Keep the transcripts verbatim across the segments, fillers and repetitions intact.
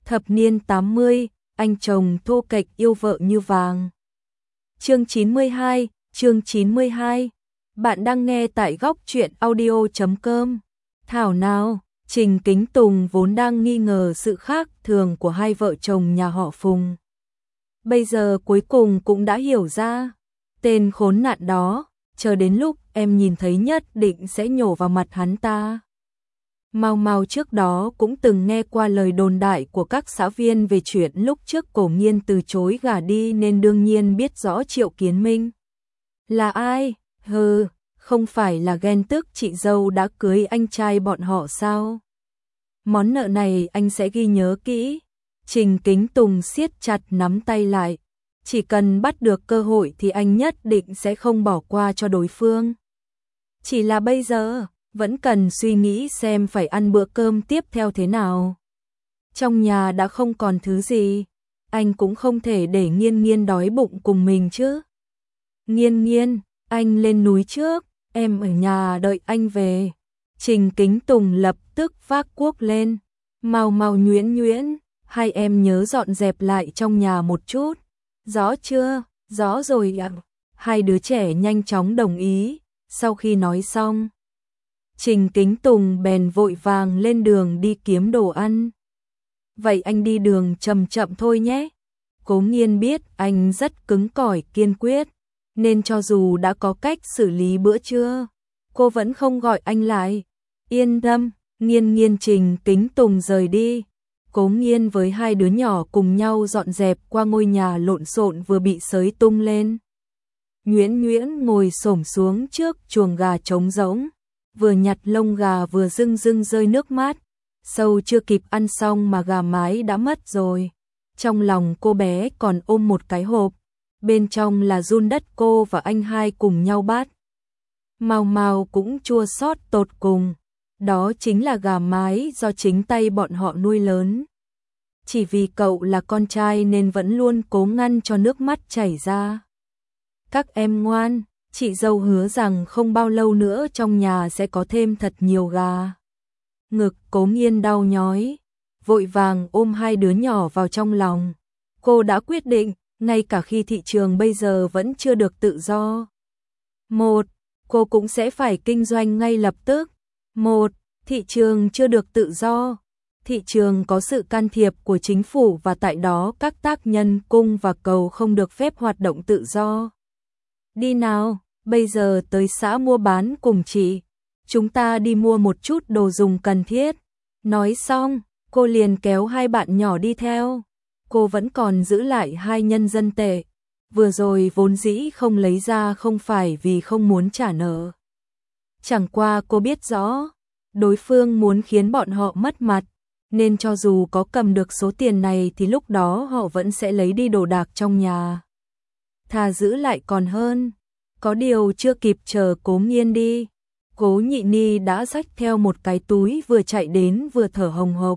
Thập niên tám mươi, anh chồng thô kệch yêu vợ như vàng. Chương chín mươi hai, chương chín mươi hai. Bạn đang nghe tại góc truyện audio chấm com. Thảo nào, Trình Kính Tùng vốn đang nghi ngờ sự khác thường của hai vợ chồng nhà họ Phùng. Bây giờ cuối cùng cũng đã hiểu ra, tên khốn nạn đó, chờ đến lúc em nhìn thấy nhất định sẽ nhổ vào mặt hắn ta. Mau Mau trước đó cũng từng nghe qua lời đồn đại của các xã viên về chuyện lúc trước Cổ Nghiên từ chối gả đi nên đương nhiên biết rõ Triệu Kiến Minh là ai. Hừ, không phải là ghen tức chị dâu đã cưới anh trai bọn họ sao? Món nợ này anh sẽ ghi nhớ kỹ. Trình Kính Tùng siết chặt nắm tay lại. Chỉ cần bắt được cơ hội thì anh nhất định sẽ không bỏ qua cho đối phương. Chỉ là bây giờ vẫn cần suy nghĩ xem phải ăn bữa cơm tiếp theo thế nào. Trong nhà đã không còn thứ gì, anh cũng không thể để Nghiên Nghiên đói bụng cùng mình chứ. Nghiên Nghiên, anh lên núi trước, em ở nhà đợi anh về. Trình Kính Tùng lập tức vác cuốc lên. Mau Mau nhuyễn nhuyễn, hai em nhớ dọn dẹp lại trong nhà một chút. Rõ chưa? Rõ rồi ạ. Hai đứa trẻ nhanh chóng đồng ý. Sau khi nói xong, Trình Kính Tùng bèn vội vàng lên đường đi kiếm đồ ăn. Vậy anh đi đường chậm chậm thôi nhé. Cố Nghiên biết anh rất cứng cỏi kiên quyết, nên cho dù đã có cách xử lý bữa trưa, cô vẫn không gọi anh lại. Yên tâm, Nghiên Nghiên. Trình Kính Tùng rời đi. Cố Nghiên với hai đứa nhỏ cùng nhau dọn dẹp qua ngôi nhà lộn xộn vừa bị xới tung lên. Nhuyễn Nhuyễn ngồi xổm xuống trước chuồng gà trống rỗng, vừa nhặt lông gà vừa rưng rưng rơi nước mắt. Sâu chưa kịp ăn xong mà gà mái đã mất rồi. Trong lòng cô bé còn ôm một cái hộp, bên trong là giun đất cô và anh hai cùng nhau bắt. Mau Mau cũng chua xót tột cùng. Đó chính là gà mái do chính tay bọn họ nuôi lớn. Chỉ vì cậu là con trai nên vẫn luôn cố ngăn cho nước mắt chảy ra. Các em ngoan, chị dâu hứa rằng không bao lâu nữa trong nhà sẽ có thêm thật nhiều gà. Ngực Cố Nghiên đau nhói, vội vàng ôm hai đứa nhỏ vào trong lòng. Cô đã quyết định, ngay cả khi thị trường bây giờ vẫn chưa được tự do. Một, cô cũng sẽ phải kinh doanh ngay lập tức. Một, thị trường chưa được tự do. Thị trường có sự can thiệp của chính phủ và tại đó các tác nhân cung và cầu không được phép hoạt động tự do. Đi nào, bây giờ tới xã mua bán cùng chị. Chúng ta đi mua một chút đồ dùng cần thiết. Nói xong, cô liền kéo hai bạn nhỏ đi theo. Cô vẫn còn giữ lại hai nhân dân tệ. Vừa rồi vốn dĩ không lấy ra không phải vì không muốn trả nợ. Chẳng qua cô biết rõ, đối phương muốn khiến bọn họ mất mặt, nên cho dù có cầm được số tiền này thì lúc đó họ vẫn sẽ lấy đi đồ đạc trong nhà. Thà giữ lại còn hơn. Có điều chưa kịp chờ Cố Nghiên đi, Cố Nhị Ni đã xách theo một cái túi vừa chạy đến vừa thở hồng hộc.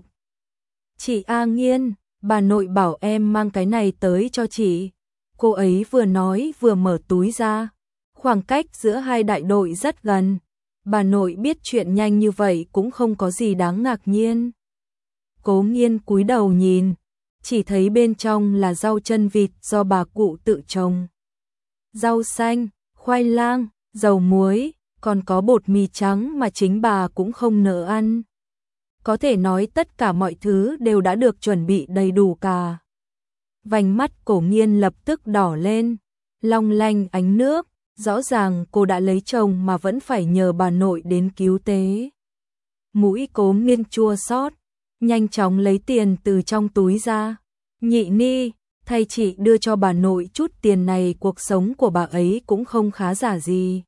Chị A Nghiên, bà nội bảo em mang cái này tới cho chị. Cô ấy vừa nói vừa mở túi ra. Khoảng cách giữa hai đại đội rất gần. Bà nội biết chuyện nhanh như vậy cũng không có gì đáng ngạc nhiên. Cố Nghiên cúi đầu nhìn, chỉ thấy bên trong là rau chân vịt do bà cụ tự trồng. Rau xanh, khoai lang, dầu muối, còn có bột mì trắng mà chính bà cũng không nỡ ăn. Có thể nói tất cả mọi thứ đều đã được chuẩn bị đầy đủ cả. Vành mắt Cổ Nghiên lập tức đỏ lên, long lanh ánh nước, rõ ràng cô đã lấy chồng mà vẫn phải nhờ bà nội đến cứu tế. Mũi Cố Nghiên chua xót, nhanh chóng lấy tiền từ trong túi ra. Nhị Ni, thay chị đưa cho bà nội chút tiền này, cuộc sống của bà ấy cũng không khá giả gì.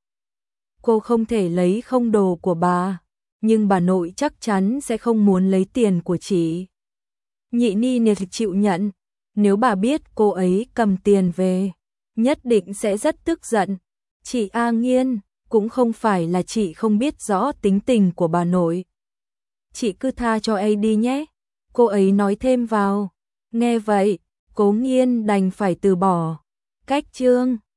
Cô không thể lấy không đồ của bà, nhưng bà nội chắc chắn sẽ không muốn lấy tiền của chị. Nhị Ni nhiệt chịu nhận, nếu bà biết cô ấy cầm tiền về, nhất định sẽ rất tức giận. Chị A Nghiên, cũng không phải là chị không biết rõ tính tình của bà nội. Chị cứ tha cho ấy đi nhé, cô ấy nói thêm vào. Nghe vậy, Cố Nghiên đành phải từ bỏ. Cách chương